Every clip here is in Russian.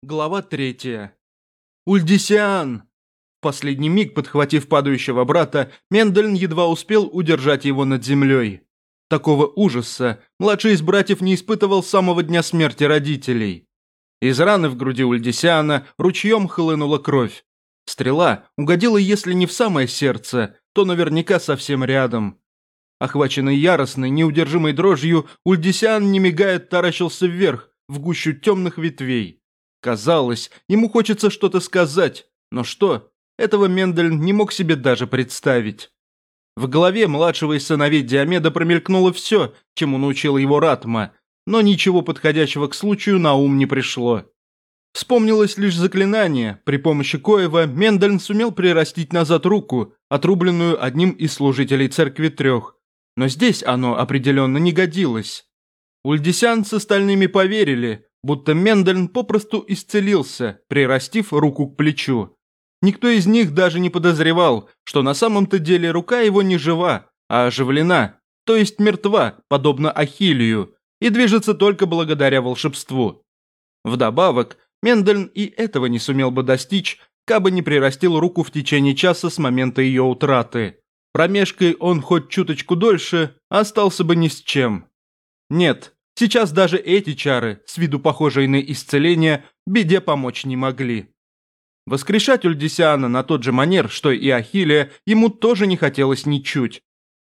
Глава 3. Ульдисиан! В последний миг, подхватив падающего брата, Мендельн едва успел удержать его над землей. Такого ужаса младший из братьев не испытывал с самого дня смерти родителей. Из раны в груди Ульдисиана ручьем хлынула кровь. Стрела угодила, если не в самое сердце, то наверняка совсем рядом. Охваченный яростной, неудержимой дрожью, Ульдисиан, не мигая, таращился вверх, в гущу темных ветвей. Казалось, ему хочется что-то сказать, но что? Этого Мендельн не мог себе даже представить. В голове младшего из сыновей Диомеда промелькнуло все, чему научил его Ратма, но ничего подходящего к случаю на ум не пришло. Вспомнилось лишь заклинание, при помощи коего Мендельн сумел прирастить назад руку, отрубленную одним из служителей Церкви Трех, но здесь оно определенно не годилось. Ульдисиан с остальными поверили, будто Мендельн попросту исцелился, прирастив руку к плечу. Никто из них даже не подозревал, что на самом-то деле рука его не жива, а оживлена, то есть мертва, подобно Ахиллею, и движется только благодаря волшебству. Вдобавок, Мендельн и этого не сумел бы достичь, кабы не прирастил руку в течение часа с момента ее утраты. Промежкой он хоть чуточку дольше, остался бы ни с чем. Нет. Сейчас даже эти чары, с виду похожие на исцеление, беде помочь не могли. Воскрешать Ульдисиана на тот же манер, что и Ахиллея, ему тоже не хотелось ничуть.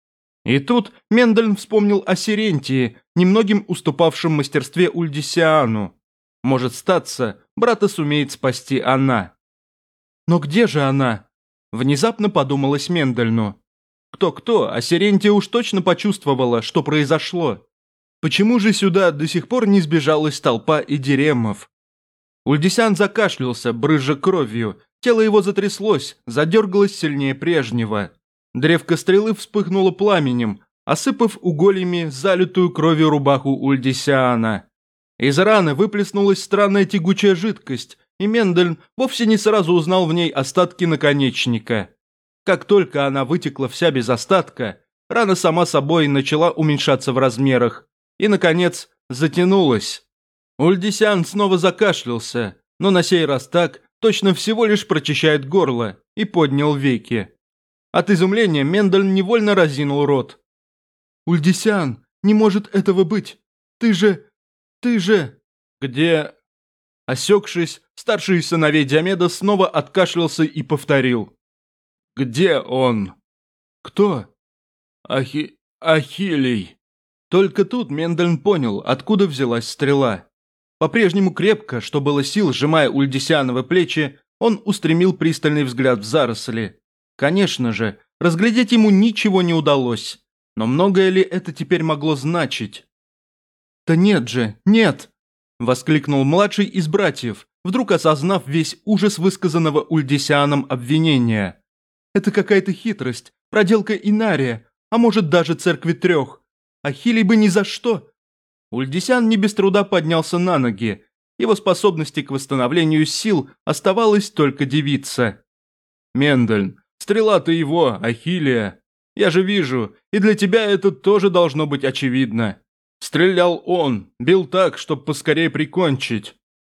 И тут Мендельн вспомнил о Сирентии, немногим уступавшем в мастерстве Ульдисиану. Может статься, брата сумеет спасти она. Но где же она? Внезапно подумалось Мендельну. Кто-кто, а Сирентия уж точно почувствовала, что произошло. Почему же сюда до сих пор не сбежалась толпа идиремов? Ульдисиан закашлялся, брызжа кровью. Тело его затряслось, задергалось сильнее прежнего. Древко стрелы вспыхнуло пламенем, осыпав угольями залитую кровью рубаху Ульдисиана. Из раны выплеснулась странная тягучая жидкость, и Мендельн вовсе не сразу узнал в ней остатки наконечника. Как только она вытекла вся без остатка, рана сама собой начала уменьшаться в размерах. И, наконец, затянулась. Ульдисиан снова закашлялся, но на сей раз так, точно всего лишь прочищает горло, и поднял веки. От изумления Мендельн невольно разинул рот. «Ульдисиан, не может этого быть! Ты же... Где...» Осекшись, старший из сыновей Диомеда снова откашлялся и повторил. «Где он?» «Кто?» Ахиллей». Только тут Мендельн понял, откуда взялась стрела. По-прежнему крепко, что было сил, сжимая Ульдисиановы плечи, он устремил пристальный взгляд в заросли. Конечно же, разглядеть ему ничего не удалось. Но многое ли это теперь могло значить? «Да нет же, нет!» – воскликнул младший из братьев, вдруг осознав весь ужас высказанного Ульдисианом обвинения. «Это какая-то хитрость, проделка Инария, а может даже Церкви Трех. Ахиллей бы ни за что!» Ульдисиан не без труда поднялся на ноги. Его способности к восстановлению сил оставалось только дивиться. «Мендельн, стрела-то его, Ахиллея. Я же вижу, и для тебя это тоже должно быть очевидно. Стрелял он, бил так, чтоб поскорее прикончить».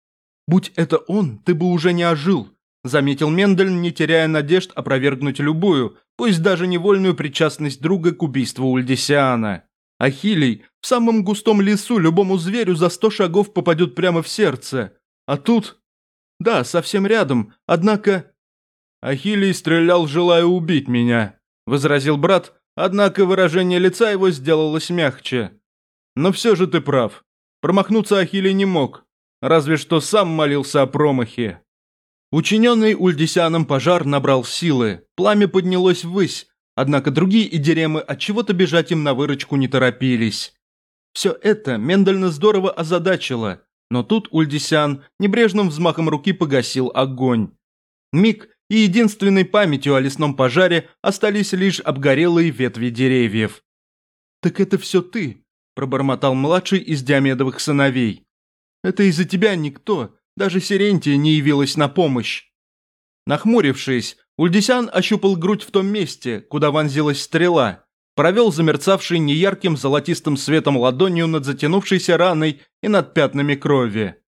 «Будь это он, ты бы уже не ожил», заметил Мендельн, не теряя надежд опровергнуть любую, пусть даже невольную причастность друга к убийству Ульдисиана. Ахиллей в самом густом лесу любому зверю за 100 шагов попадет прямо в сердце. А тут... Да, совсем рядом, однако... «Ахиллей стрелял, желая убить меня», – возразил брат, однако выражение лица его сделалось мягче. «Но все же ты прав. Промахнуться Ахиллей не мог, разве что сам молился о промахе». Учиненный Ульдисианом пожар набрал силы, пламя поднялось ввысь, однако другие идиремы отчего-то бежать им на выручку не торопились. Все это Мендельна здорово озадачило, но тут Ульдисиан небрежным взмахом руки погасил огонь. Миг, и единственной памятью о лесном пожаре остались лишь обгорелые ветви деревьев. «Так это все ты», – пробормотал младший из Диомедовых сыновей. «Это из-за тебя никто, даже Сирентия не явилась на помощь». Нахмурившись, Ульдисиан ощупал грудь в том месте, куда вонзилась стрела, провел замерцавшей неярким золотистым светом ладонью над затянувшейся раной и над пятнами крови.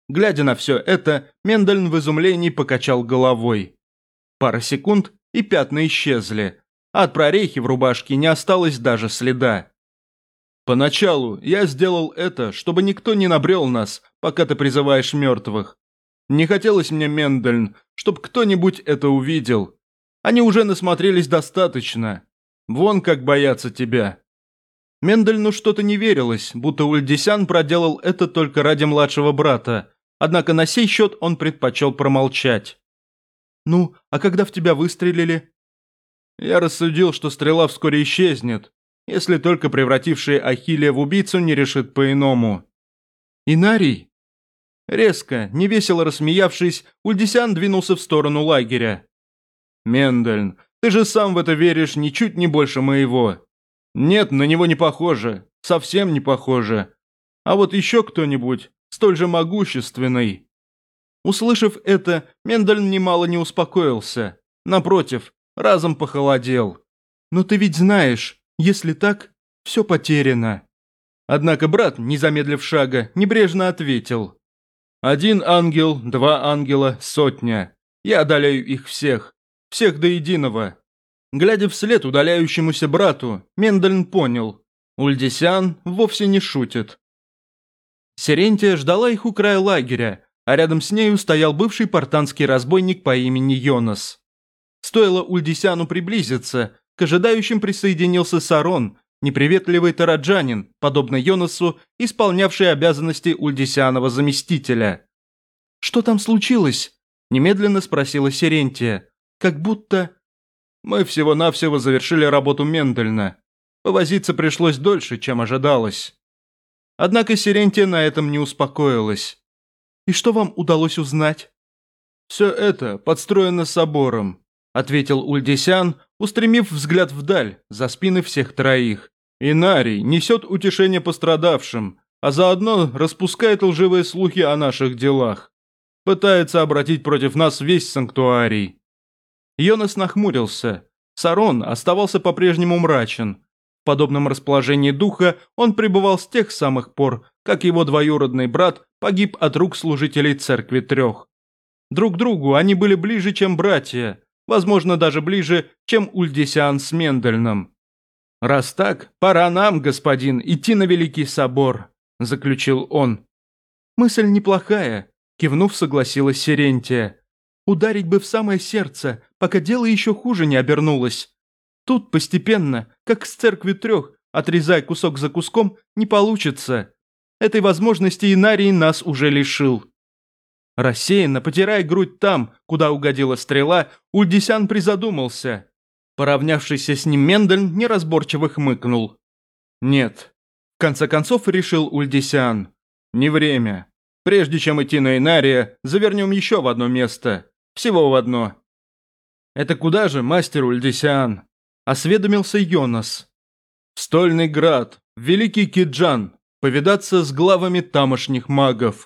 Глядя на все это, Мендельн в изумлении покачал головой. Пара секунд, и пятна исчезли, а от прорехи в рубашке не осталось даже следа. «Поначалу я сделал это, чтобы никто не набрел нас, пока ты призываешь мертвых. Не хотелось мне, Мендельн, чтобы кто-нибудь это увидел. Они уже насмотрелись достаточно. Вон как боятся тебя». Мендельну что-то не верилось, будто Ульдисян проделал это только ради младшего брата, однако на сей счет он предпочел промолчать. «Ну, а когда в тебя выстрелили?» «Я рассудил, что стрела вскоре исчезнет, если только превративший Ахиллея в убийцу не решит по-иному». «Инарий?» Резко, невесело рассмеявшись, Ульдисян двинулся в сторону лагеря. «Мендельн, ты же сам в это веришь ничуть не больше моего. Нет, на него не похоже, совсем не похоже. А вот еще кто-нибудь, столь же могущественный». Услышав это, Мендельн немало не успокоился. Напротив, разом похолодел. «Но ты ведь знаешь, если так, все потеряно». Однако брат, не замедлив шага, небрежно ответил. «Один ангел, два ангела, сотня. Я одолею их всех. Всех до единого». Глядя вслед удаляющемуся брату, Мендельн понял. Ульдисян вовсе не шутит. Серентия ждала их у края лагеря, а рядом с нею стоял бывший партанский разбойник по имени Йонас. Стоило Ульдисяну приблизиться, к ожидающим присоединился Сарон, неприветливый тараджанин, подобно Йонасу, исполнявший обязанности Ульдисянова заместителя. «Что там случилось?» – немедленно спросила Серентия. «Как будто...» «Мы всего-навсего завершили работу Мендельна. Повозиться пришлось дольше, чем ожидалось». Однако Серентия на этом не успокоилась. «И что вам удалось узнать?» «Все это подстроено собором», – ответил Ульдисян, устремив взгляд вдаль, за спины всех троих. «Инарий несет утешение пострадавшим, а заодно распускает лживые слухи о наших делах. Пытается обратить против нас весь санктуарий». Йонас нахмурился. Сарон оставался по-прежнему мрачен. В подобном расположении духа он пребывал с тех самых пор, как его двоюродный брат погиб от рук служителей Церкви Трех. Друг другу они были ближе, чем братья, возможно, даже ближе, чем Ульдисян с Мендельном. «Раз так, пора нам, господин, идти на Великий Собор», – заключил он. «Мысль неплохая», – кивнув, согласилась Серентия. «Ударить бы в самое сердце, пока дело еще хуже не обернулось. Тут постепенно, как с Церкви Трех, отрезая кусок за куском, не получится. Этой возможности Инарий нас уже лишил». Рассеянно, потирая грудь там, куда угодила стрела, Ульдисян призадумался. Поравнявшийся с ним Мендельн неразборчиво хмыкнул. «Нет», – в конце концов решил Ульдисян, – «не время. Прежде чем идти на Инария, завернем еще в одно место. Всего в одно». «Это куда же, мастер Ульдисян?» – осведомился Йонас. «В Стольный Град, в Великий Киджан, повидаться с главами тамошних магов».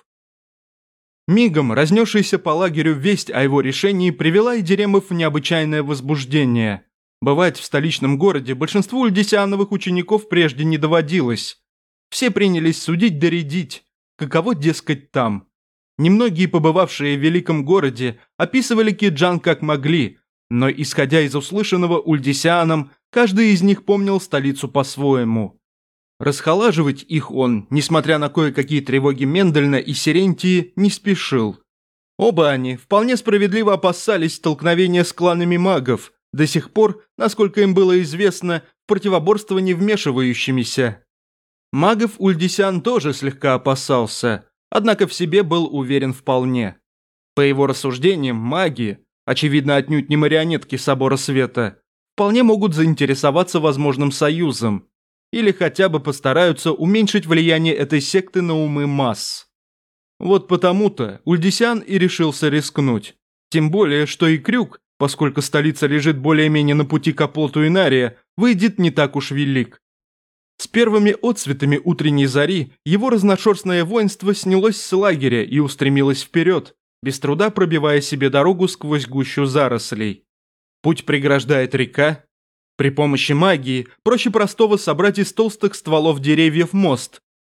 Мигом разнесшаяся по лагерю весть о его решении привела Эдиремов в необычайное возбуждение. Бывать в столичном городе большинству ульдисяновых учеников прежде не доводилось. Все принялись судить да рядить, каково, дескать, там. Немногие, побывавшие в великом городе, описывали Киджан как могли, но, исходя из услышанного ульдисянам, каждый из них помнил столицу по-своему. Расхолаживать их он, несмотря на кое-какие тревоги Мендельна и Серентии, не спешил. Оба они вполне справедливо опасались столкновения с кланами магов, до сих пор, насколько им было известно, в противоборство не вмешивающимися. Магов Ульдисян тоже слегка опасался, однако в себе был уверен вполне. По его рассуждениям, маги, очевидно отнюдь не марионетки Собора Света, вполне могут заинтересоваться возможным союзом, или хотя бы постараются уменьшить влияние этой секты на умы масс. Вот потому-то Ульдисян и решился рискнуть. Тем более, что и Крюк, поскольку столица лежит более-менее на пути к оплоту Инария, выйдет не так уж велик. С первыми отцветами утренней зари его разношерстное воинство снялось с лагеря и устремилось вперед, без труда пробивая себе дорогу сквозь гущу зарослей. Путь преграждает река. При помощи магии проще простого собрать из толстых стволов деревьев мост.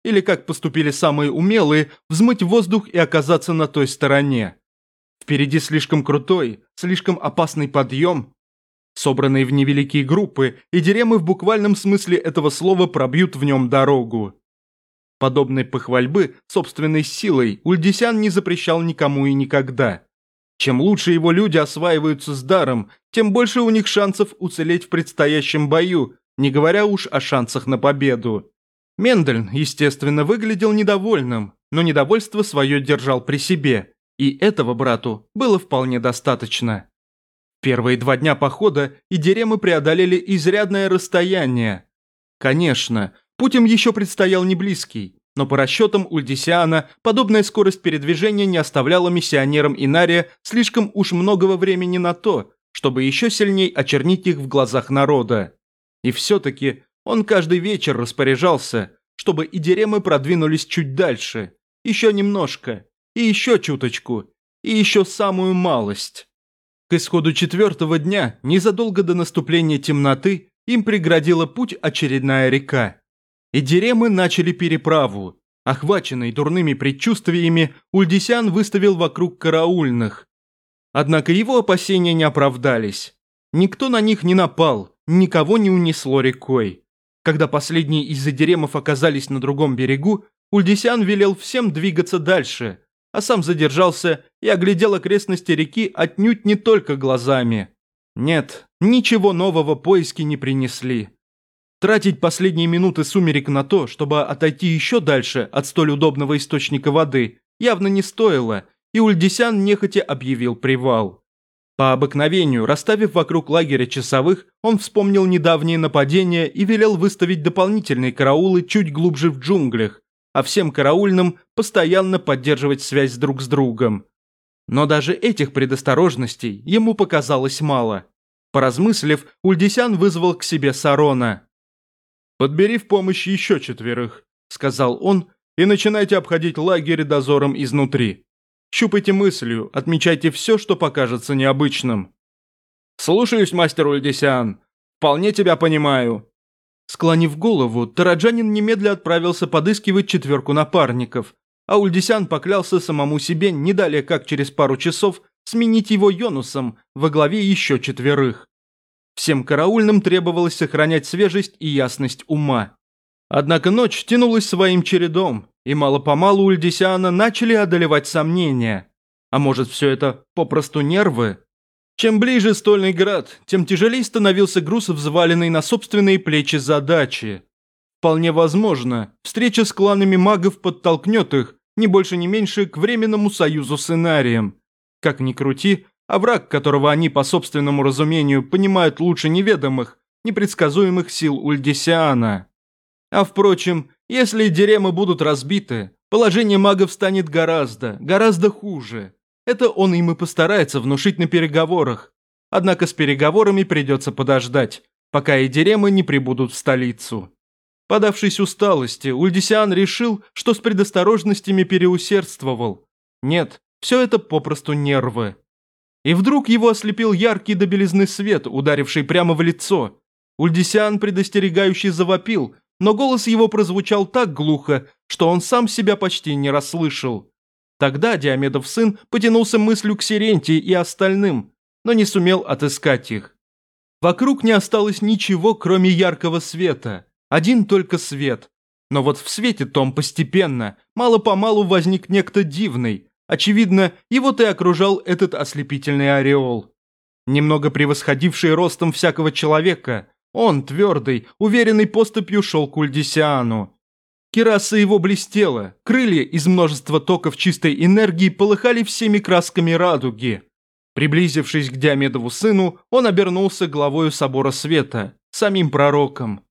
или, как поступили самые умелые, взмыть в воздух и оказаться на той стороне. Впереди слишком крутой, слишком опасный подъем. Собранные в невеликие группы, идиремы в буквальном смысле этого слова пробьют в нем дорогу. Подобной похвальбы собственной силой Ульдисян не запрещал никому и никогда. Чем лучше его люди осваиваются с даром, тем больше у них шансов уцелеть в предстоящем бою, не говоря уж о шансах на победу. Мендельн, естественно, выглядел недовольным, но недовольство свое держал при себе, и этого брату было вполне достаточно. Первые 2 дня похода идиремы преодолели изрядное расстояние. Конечно, путь им еще предстоял не близкий, но по расчетам Ульдисиана подобная скорость передвижения не оставляла миссионерам Инария слишком уж многого времени на то, чтобы еще сильней очернить их в глазах народа. И все-таки он каждый вечер распоряжался, чтобы идиремы продвинулись чуть дальше, еще немножко, и еще чуточку, и еще самую малость. К исходу 4-го дня, незадолго до наступления темноты, им преградила путь очередная река. Идиремы начали переправу. Охваченный дурными предчувствиями, Ульдисян выставил вокруг караульных. Однако его опасения не оправдались. Никто на них не напал, никого не унесло рекой. Когда последние из идиремов оказались на другом берегу, Ульдисян велел всем двигаться дальше, а сам задержался и оглядел окрестности реки отнюдь не только глазами. Нет, ничего нового поиски не принесли. Тратить последние минуты сумерек на то, чтобы отойти еще дальше от столь удобного источника воды, явно не стоило, и Ульдисян нехотя объявил привал. По обыкновению, расставив вокруг лагеря часовых, он вспомнил недавнее нападение и велел выставить дополнительные караулы чуть глубже в джунглях, а всем караульным постоянно поддерживать связь друг с другом. Но даже этих предосторожностей ему показалось мало. Поразмыслив, Ульдисян вызвал к себе Сарона. «Подбери в помощь еще 4», – сказал он, – «и начинайте обходить лагерь дозором изнутри. Щупайте мыслью, отмечайте все, что покажется необычным». «Слушаюсь, мастер Ульдисян. Вполне тебя понимаю». Склонив голову, тараджанин немедля отправился подыскивать 4 напарников, а Ульдисян поклялся самому себе не далее как через пару часов сменить его Йонусом во главе еще 4. Всем караульным требовалось сохранять свежесть и ясность ума. Однако ночь тянулась своим чередом, и мало-помалу Ульдисяна начали одолевать сомнения. А может, все это попросту нервы? Чем ближе Стольный Град, тем тяжелее становился груз, взваленный на собственные плечи задачи. Вполне возможно, встреча с кланами магов подтолкнет их, ни больше ни меньше, к временному союзу с Инарием. Как ни крути, а враг, которого они по собственному разумению понимают лучше неведомых, непредсказуемых сил Ульдисиана. А впрочем, если диремы будут разбиты, положение магов станет гораздо хуже. Это он им и постарается внушить на переговорах. Однако с переговорами придется подождать, пока и диремы не прибудут в столицу. Подавшись усталости, Ульдисиан решил, что с предосторожностями переусердствовал. Нет, все это попросту нервы. И вдруг его ослепил яркий до белизны свет, ударивший прямо в лицо. Ульдисиан предостерегающе завопил, но голос его прозвучал так глухо, что он сам себя почти не расслышал. Тогда Диомедов сын потянулся мыслью к Сирентии и остальным, но не сумел отыскать их. Вокруг не осталось ничего, кроме яркого света. Один только свет. Но вот в свете том постепенно, мало-помалу возник некто дивный. Очевидно, его-то и окружал этот ослепительный ореол. Немного превосходивший ростом всякого человека, он, твердый, уверенный поступью, шел к Ульдисиану. Кираса его блестела, крылья из множества токов чистой энергии полыхали всеми красками радуги. Приблизившись к Диомедову сыну, он обернулся главою собора света, самим пророком.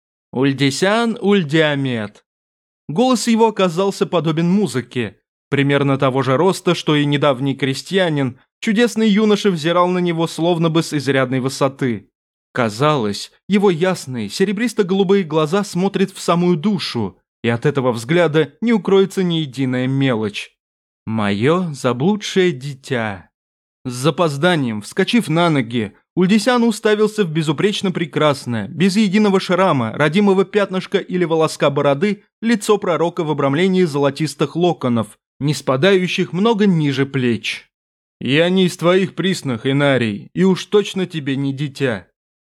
«Ульдисян, Ульдиомед». Голос его оказался подобен музыке. Примерно того же роста, что и недавний крестьянин, чудесный юноша взирал на него словно бы с изрядной высоты. Казалось, его ясные, серебристо-голубые глаза смотрят в самую душу, и от этого взгляда не укроется ни единая мелочь. «Мое заблудшее дитя». С запозданием, вскочив на ноги, Ульдисян уставился в безупречно прекрасное, без единого шрама, родимого пятнышка или волоска бороды, лицо пророка в обрамлении золотистых локонов, не спадающих много ниже плеч. «Я не из твоих приснах, Инарий, и уж точно тебе не дитя».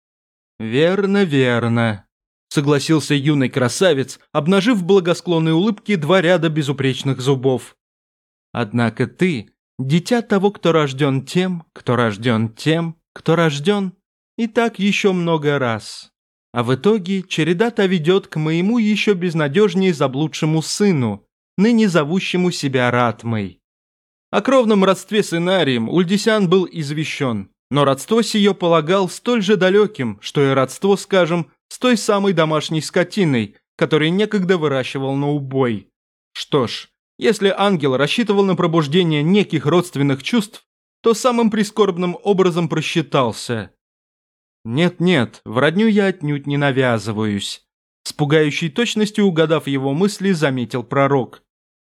«Верно, верно», – согласился юный красавец, обнажив в благосклонной улыбке 2 ряда безупречных зубов. «Однако ты – дитя того, кто рожден тем, кто рожден тем, кто рожден, и так еще много раз. А в итоге череда та ведет к моему еще безнадежнее заблудшему сыну, ныне зовущему себя Ратмой». О кровном родстве с Инарием Ульдисян был извещен, но родство сие полагал столь же далеким, что и родство, скажем, с той самой домашней скотиной, которую некогда выращивал на убой. Что ж, если ангел рассчитывал на пробуждение неких родственных чувств, то самым прискорбным образом просчитался. Нет-нет, в родню я отнюдь не навязываюсь. С пугающей точностью угадав его мысли, заметил пророк.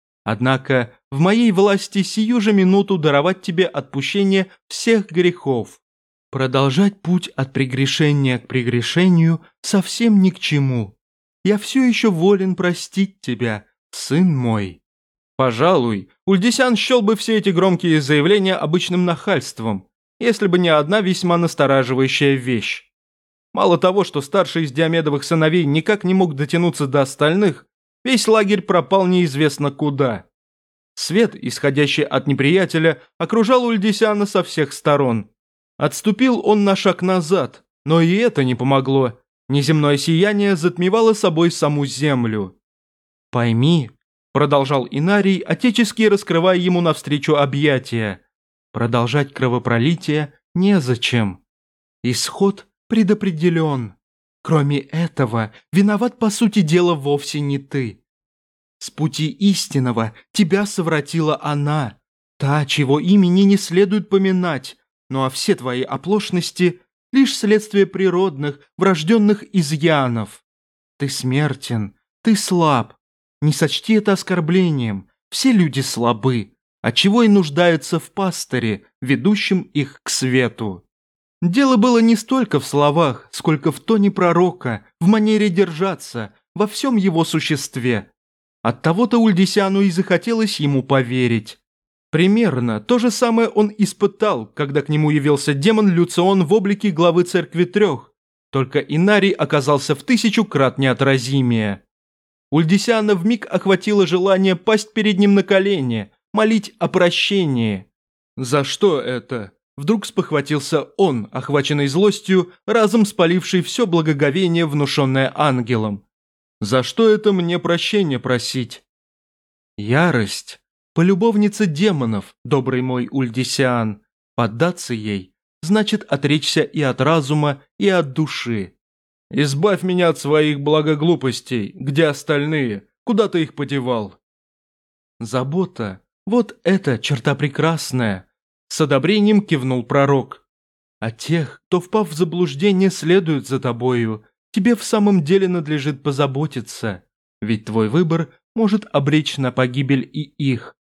Однако в моей власти сию же минуту даровать тебе отпущение всех грехов. Продолжать путь от прегрешения к прегрешению совсем ни к чему. Я все еще волен простить тебя, сын мой. Пожалуй, Ульдисян счел бы все эти громкие заявления обычным нахальством, если бы не одна весьма настораживающая вещь. Мало того, что старший из Диомедовых сыновей никак не мог дотянуться до остальных, весь лагерь пропал неизвестно куда. Свет, исходящий от неприятеля, окружал Ульдисяна со всех сторон. Отступил он на шаг назад, но и это не помогло. Неземное сияние затмевало собой саму землю. «Пойми», – продолжал Инарий, отечески раскрывая ему навстречу объятия, «продолжать кровопролитие незачем. Исход предопределен. Кроме этого, виноват по сути дела вовсе не ты. С пути истинного тебя совратила она, та, чего имени не следует поминать, ну а все твои оплошности – лишь следствие природных, врожденных изъянов. Ты смертен, ты слаб. Не сочти это оскорблением, все люди слабы, отчего и нуждаются в пастыре, ведущем их к свету. Дело было не столько в словах, сколько в тоне пророка, в манере держаться, во всем его существе. Оттого-то Ульдисяну и захотелось ему поверить. Примерно то же самое он испытал, когда к нему явился демон Люцион в облике главы Церкви Трех, только Инарий оказался в 1000 крат неотразимее. Ульдисяна вмиг охватило желание пасть перед ним на колени, молить о прощении. «За что это?» Вдруг спохватился он, охваченный злостью, разом спаливший все благоговение, внушенное ангелом. «За что это мне прощения просить?» «Ярость. Полюбовница демонов, добрый мой Ульдисян. Поддаться ей значит отречься и от разума, и от души. Избавь меня от своих благоглупостей. Где остальные? Куда ты их подевал?» «Забота. Вот это черта прекрасная», – с одобрением кивнул пророк. «А тех, кто, впав в заблуждение, следует за тобою, тебе в самом деле надлежит позаботиться, ведь твой выбор может обречь на погибель и их».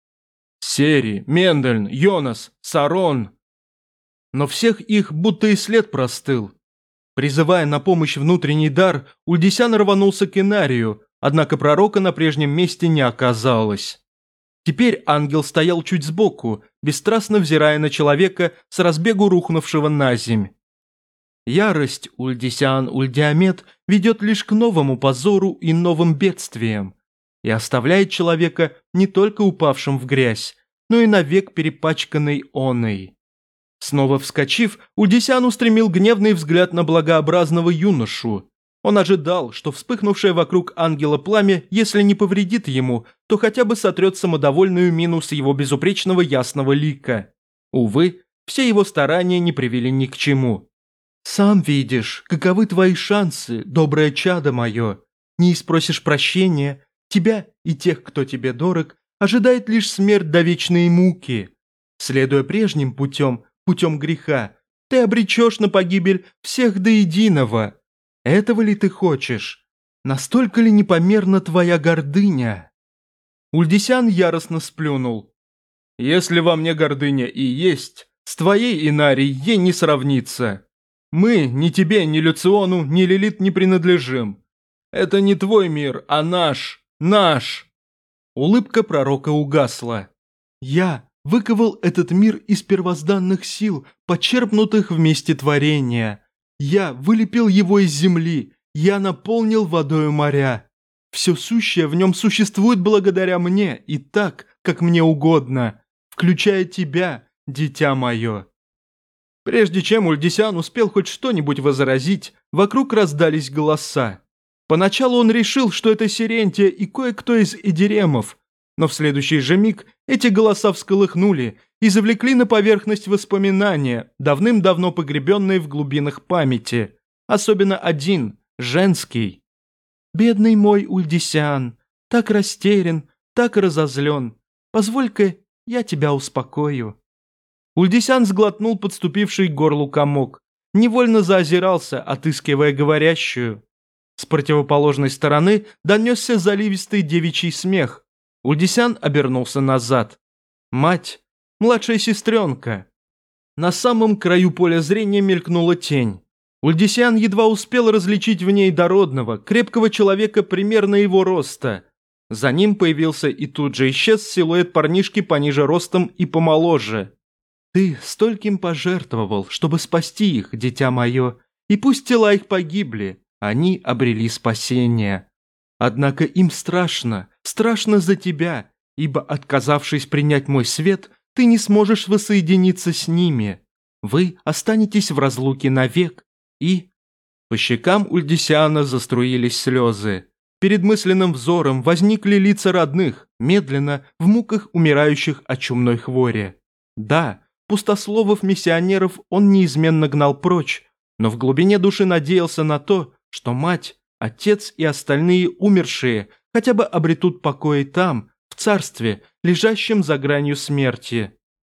Сери, Мендельн, Йонас, Сарон. Но всех их будто и след простыл. Призывая на помощь внутренний дар, Ульдисян рванулся к Инарию, однако пророка на прежнем месте не оказалось. Теперь ангел стоял чуть сбоку, бесстрастно взирая на человека с разбегу рухнувшего на земь. Ярость Ульдисян Ульдиамет ведет лишь к новому позору и новым бедствиям, и оставляет человека не только упавшим в грязь, но и навек перепачканный оной. Снова вскочив, Ульдисян устремил гневный взгляд на благообразного юношу. Он ожидал, что вспыхнувшее вокруг ангела пламя, если не повредит ему, то хотя бы сотрет самодовольную мину с его безупречного ясного лика. Увы, все его старания не привели ни к чему. «Сам видишь, каковы твои шансы, доброе чадо мое. Не спросишь прощения, тебя и тех, кто тебе дорог, ожидает лишь смерть до вечной муки. Следуя прежним путем, путем греха, ты обречешь на погибель всех до единого. Этого ли ты хочешь? Настолько ли непомерна твоя гордыня?» Ульдисян яростно сплюнул. «Если во мне гордыня и есть, С твоей, Инарий, ей не сравнится. Мы ни тебе, ни Люциону, ни Лилит не принадлежим. Это не твой мир, а наш, наш!» Улыбка пророка угасла. «Я выковал этот мир из первозданных сил, почерпнутых в месте творения. Я вылепил его из земли, я наполнил водою моря. Все сущее в нем существует благодаря мне и так, как мне угодно, включая тебя, дитя мое». Прежде чем Ульдисян успел хоть что-нибудь возразить, вокруг раздались голоса. Поначалу он решил, что это Сирентия и кое-кто из Эдиремов, но в следующий же миг эти голоса всколыхнули и завлекли на поверхность воспоминания, давным-давно погребенные в глубинах памяти. Особенно один, женский. «Бедный мой Ульдисян, так растерян, так разозлен. Позволь-ка, я тебя успокою». Ульдисян сглотнул подступивший к горлу комок, невольно заозирался, отыскивая говорящую. С противоположной стороны донесся заливистый девичий смех. Ульдисян обернулся назад. Мать, младшая сестренка. На самом краю поля зрения мелькнула тень. Ульдисян едва успел различить в ней дородного, крепкого человека примерно его роста. За ним появился и тут же исчез силуэт парнишки пониже ростом и помоложе. «Ты стольким пожертвовал, чтобы спасти их, дитя мое, и пусть тела их погибли, они обрели спасение. Однако им страшно, страшно за тебя, ибо, отказавшись принять мой свет, ты не сможешь воссоединиться с ними. Вы останетесь в разлуке навек, и...» По щекам Ульдисяна заструились слезы. Перед мысленным взором возникли лица родных, медленно, в муках умирающих от чумной хвори. Да, пустословов-миссионеров он неизменно гнал прочь, но в глубине души надеялся на то, что мать, отец и остальные умершие хотя бы обретут покой там, в царстве, лежащем за гранью смерти.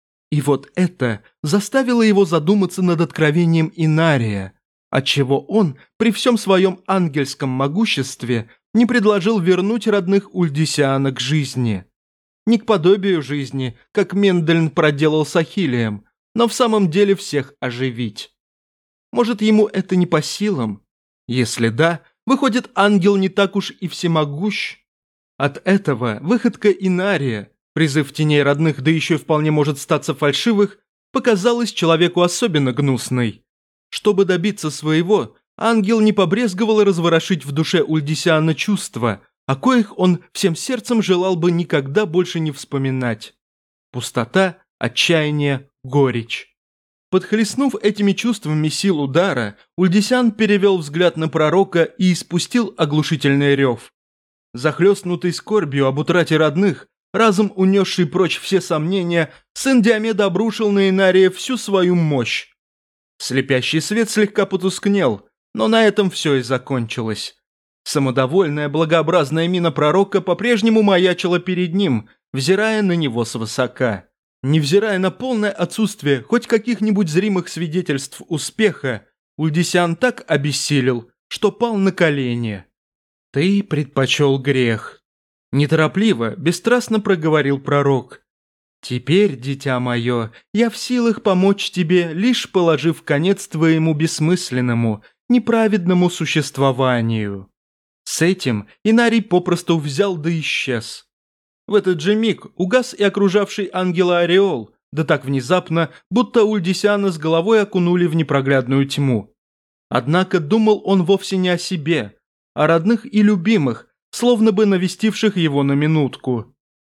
И вот это заставило его задуматься над откровением Инария, отчего он, при всем своем ангельском могуществе, не предложил вернуть родных Ульдисяна к жизни. Не к подобию жизни, как Мендельн проделал с Ахиллеем, но в самом деле всех оживить. Может, ему это не по силам? Если да, выходит, ангел не так уж и всемогущ. От этого выходка Инария, призыв теней родных, да еще и вполне может статься фальшивых, показалась человеку особенно гнусной. Чтобы добиться своего, ангел не побрезговал разворошить в душе Ульдисяна чувства, о коих он всем сердцем желал бы никогда больше не вспоминать. Пустота, отчаяние, горечь. Подхлестнув этими чувствами сил удара, Ульдисян перевел взгляд на пророка и испустил оглушительный рев. Захлестнутый скорбью об утрате родных, разом унесший прочь все сомнения, сын Диомеда обрушил на Инария всю свою мощь. Слепящий свет слегка потускнел, но на этом все и закончилось. Самодовольная, благообразная мина пророка по-прежнему маячила перед ним, взирая на него свысока. Невзирая на полное отсутствие хоть каких-нибудь зримых свидетельств успеха, Ульдисян так обессилел, что пал на колени. «Ты предпочел грех», – неторопливо, бесстрастно проговорил пророк. «Теперь, дитя мое, я в силах помочь тебе, лишь положив конец твоему бессмысленному, неправедному существованию». С этим Инарий попросту взял да исчез. В этот же миг угас и окружавший ангела ореол, да так внезапно, будто Ульдисяна с головой окунули в непроглядную тьму. Однако думал он вовсе не о себе, о родных и любимых, словно бы навестивших его на минутку.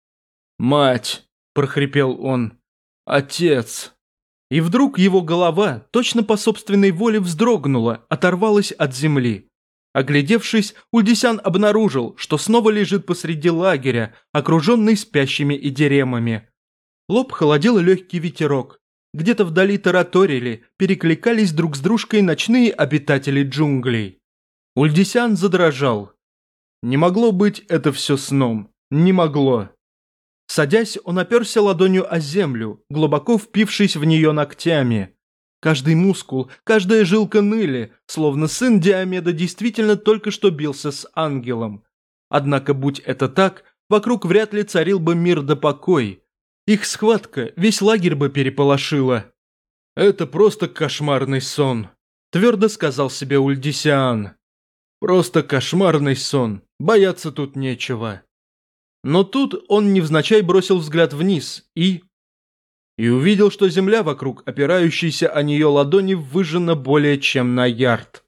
«Мать!» – прохрипел он. «Отец!» И вдруг его голова, точно по собственной воле, вздрогнула, оторвалась от земли. Оглядевшись, Ульдисян обнаружил, что снова лежит посреди лагеря, окруженный спящими эдиремами. Лоб холодил легкий ветерок. Где-то вдали тараторили, перекликались друг с дружкой ночные обитатели джунглей. Ульдисян задрожал. Не могло быть это все сном. Не могло. Садясь, он оперся ладонью о землю, глубоко впившись в нее ногтями. Каждый мускул, каждая жилка ныли, словно сын Диомеда действительно только что бился с ангелом. Однако, будь это так, вокруг вряд ли царил бы мир да покой. Их схватка весь лагерь бы переполошила. «Это просто кошмарный сон», – твердо сказал себе Ульдисиан. «Просто кошмарный сон, бояться тут нечего». Но тут он невзначай бросил взгляд вниз и увидел, что земля вокруг, опирающейся о нее ладони, выжжена более чем на ярд.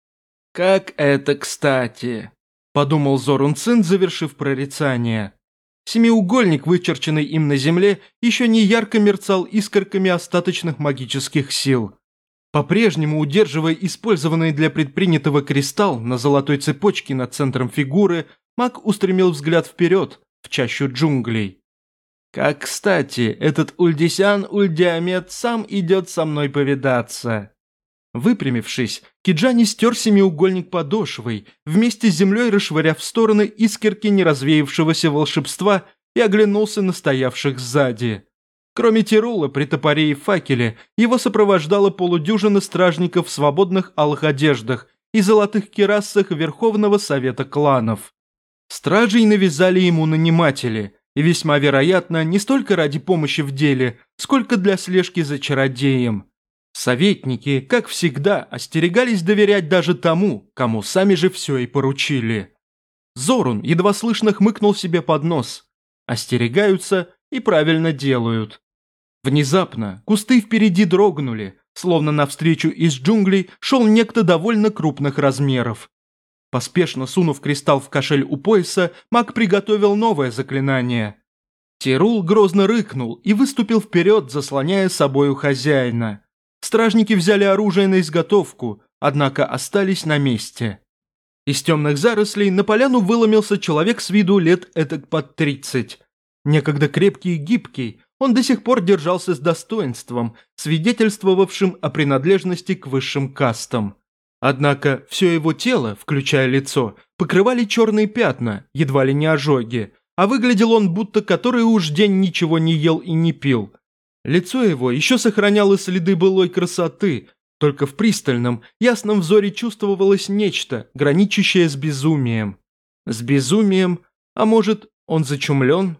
«Как это кстати», – подумал Зорун Цин, завершив прорицание. Семиугольник, вычерченный им на земле, еще не ярко мерцал искорками остаточных магических сил. По-прежнему удерживая использованный для предпринятого кристалл на золотой цепочке над центром фигуры, маг устремил взгляд вперед, в чащу джунглей. «Как кстати, этот Ульдисян Ульдиамет сам идет со мной повидаться». Выпрямившись, Киджани стер семиугольник подошвой, вместе с землей расшвыряв в стороны искорки неразвеявшегося волшебства, и оглянулся на стоявших сзади. Кроме Тирула при топоре и факеле, его сопровождала полудюжина стражников в свободных алых одеждах и золотых кирассах Верховного Совета кланов. Стражей навязали ему наниматели, и весьма вероятно, не столько ради помощи в деле, сколько для слежки за чародеем. Советники, как всегда, остерегались доверять даже тому, кому сами же все и поручили. Зорун едва слышно хмыкнул себе под нос. Остерегаются и правильно делают. Внезапно кусты впереди дрогнули, словно навстречу из джунглей шел некто довольно крупных размеров. Поспешно сунув кристалл в кошель у пояса, маг приготовил новое заклинание. Тирул грозно рыкнул и выступил вперед, заслоняя собою хозяина. Стражники взяли оружие на изготовку, однако остались на месте. Из темных зарослей на поляну выломился человек с виду лет этак под 30. Некогда крепкий и гибкий, он до сих пор держался с достоинством, свидетельствовавшим о принадлежности к высшим кастам. Однако все его тело, включая лицо, покрывали черные пятна, едва ли не ожоги, а выглядел он будто который уж день ничего не ел и не пил. Лицо его еще сохраняло следы былой красоты, только в пристальном, ясном взоре чувствовалось нечто, граничащее с безумием. С безумием, а может, он зачумлен?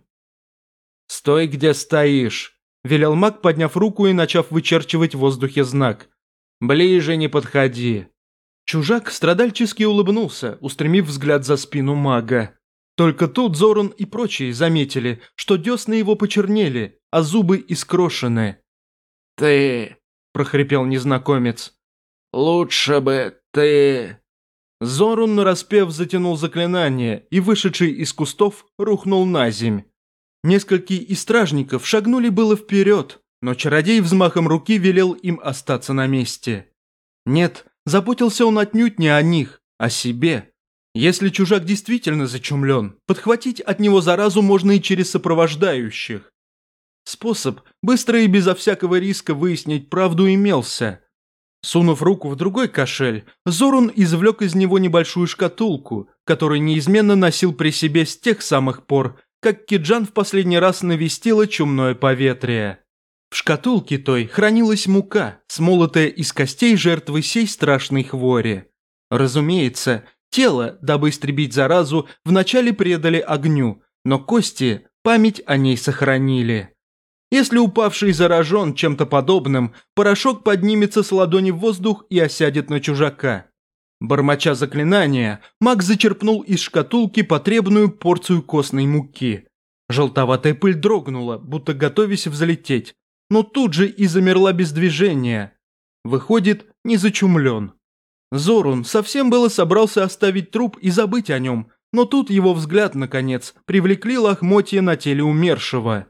«Стой, где стоишь», – велел маг, подняв руку и начав вычерчивать в воздухе знак. «Ближе не подходи». Чужак страдальчески улыбнулся, устремив взгляд за спину мага. Только тут Зорун и прочие заметили, что десны его почернели, а зубы искрошены. «Ты...» – прохрипел незнакомец. «Лучше бы ты...» Зорун, нараспев, затянул заклинание и, вышедший из кустов, рухнул на земь. Несколько из стражников шагнули было вперед, но чародей взмахом руки велел им остаться на месте. Нет, заботился он отнюдь не о них, а о себе. Если чужак действительно зачумлен, подхватить от него заразу можно и через сопровождающих. Способ быстро и безо всякого риска выяснить правду имелся. Сунув руку в другой кошель, Зорун извлек из него небольшую шкатулку, которую неизменно носил при себе с тех самых пор, как Киджан в последний раз навестила чумное поветрие. В шкатулке той хранилась мука, смолотая из костей жертвы сей страшной хвори. Разумеется, тело, дабы истребить заразу, вначале предали огню, но кости память о ней сохранили. Если упавший заражен чем-то подобным, порошок поднимется с ладони в воздух и осядет на чужака. Бормоча заклинания, маг зачерпнул из шкатулки потребную порцию костной муки. Желтоватая пыль дрогнула, будто готовясь взлететь, но тут же и замерла без движения. Выходит, не зачумлен. Зорун совсем было собрался оставить труп и забыть о нем, но тут его взгляд, наконец, привлекли лохмотья на теле умершего.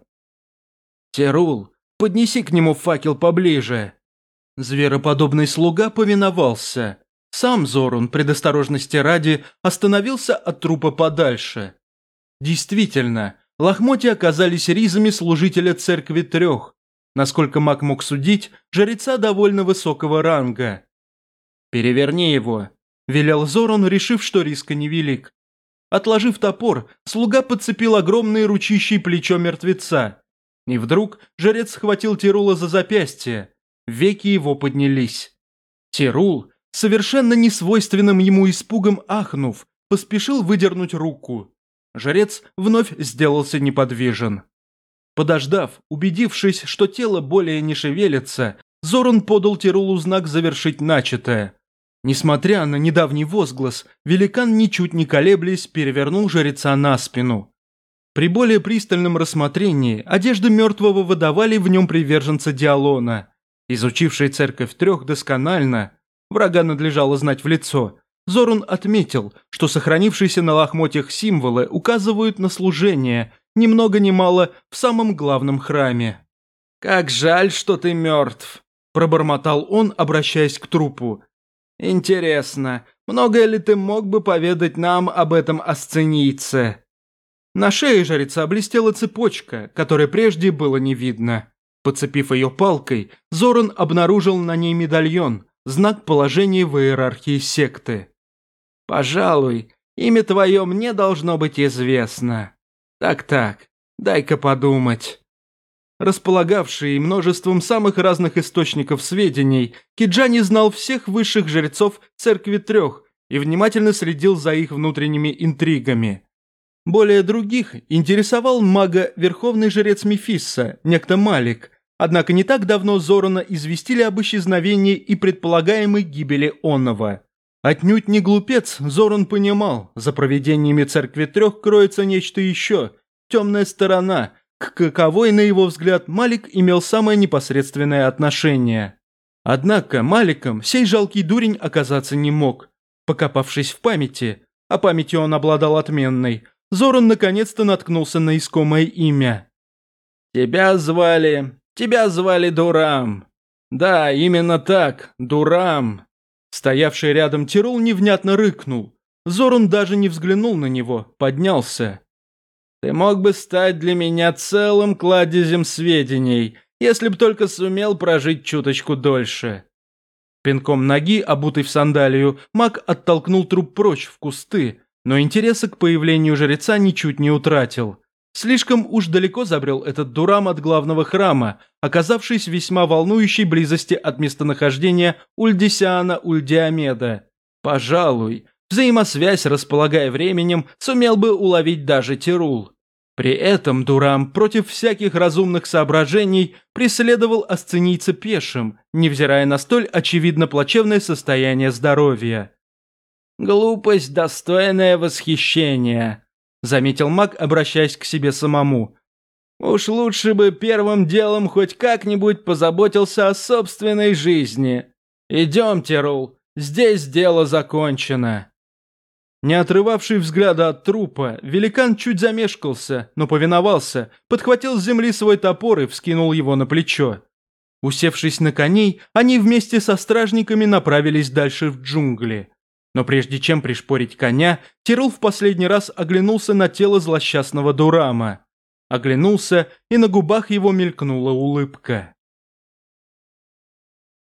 «Тирул, поднеси к нему факел поближе». Звероподобный слуга повиновался. Сам Зорун, предосторожности ради, остановился от трупа подальше. Действительно, лохмотья оказались ризами служителя церкви трех. Насколько маг мог судить, жреца довольно высокого ранга. «Переверни его», – велел Зорун, решив, что риска невелик. Отложив топор, слуга подцепил огромное ручище и плечо мертвеца. И вдруг жрец схватил Тирула за запястье. Веки его поднялись. Тирул, совершенно несвойственным ему испугом ахнув, поспешил выдернуть руку. Жрец вновь сделался неподвижен. Подождав, убедившись, что тело более не шевелится, Зоран подал Тирулу знак завершить начатое. Несмотря на недавний возглас, великан, ничуть не колеблясь, перевернул жреца на спину. При более пристальном рассмотрении одежды мертвого выдавали в нем приверженца Диалона. Изучивший церковь трех досконально, врага надлежало знать в лицо, Зоран отметил, что сохранившиеся на лохмотьях символы указывают на служение, ни много ни мало, в самом главном храме. «Как жаль, что ты мертв», – пробормотал он, обращаясь к трупу. «Интересно, многое ли ты мог бы поведать нам об этом асценийце?» На шее жреца блестела цепочка, которой прежде было не видно. Подцепив ее палкой, Зоран обнаружил на ней медальон, знак положения в иерархии секты. «Пожалуй, имя твое мне должно быть известно. Так, дай-ка подумать». Располагавший множеством самых разных источников сведений, Киджани знал всех высших жрецов Церкви Трех и внимательно следил за их внутренними интригами. Более других интересовал мага верховный жрец Мефисса, некто Малик, однако не так давно Зорана известили об исчезновении и предполагаемой гибели оного. Отнюдь не глупец, Зоран понимал, за провидениями Церкви Трех кроется нечто еще, темная сторона, к каковой, на его взгляд, Малик имел самое непосредственное отношение. Однако Маликом сей жалкий дурень оказаться не мог. Покопавшись в памяти, а памятью он обладал отменной, Зоран наконец-то наткнулся на искомое имя. «Тебя звали Дурам. Да, именно так, Дурам». Стоявший рядом Тирул невнятно рыкнул. Зоран даже не взглянул на него, поднялся. «Ты мог бы стать для меня целым кладезем сведений, если б только сумел прожить чуточку дольше». Пинком ноги, обутый в сандалию, маг оттолкнул труп прочь в кусты, но интереса к появлению жреца ничуть не утратил. Слишком уж далеко забрел этот Дурам от главного храма, оказавшись в весьма волнующей близости от местонахождения Ульдисиана Ульдиамеда. Пожалуй, взаимосвязь, располагая временем, сумел бы уловить даже Тирул. При этом Дурам против всяких разумных соображений преследовал асценийца пешим, невзирая на столь очевидно плачевное состояние здоровья. «Глупость, достойная восхищения», – заметил маг, обращаясь к себе самому. «Уж лучше бы первым делом хоть как-нибудь позаботился о собственной жизни. Идем, Тирул, здесь дело закончено». Не отрывавший взгляда от трупа, великан чуть замешкался, но повиновался, подхватил с земли свой топор и вскинул его на плечо. Усевшись на коней, они вместе со стражниками направились дальше в джунгли. Но прежде чем пришпорить коня, Тирул в последний раз оглянулся на тело злосчастного Дурама. Оглянулся, и на губах его мелькнула улыбка.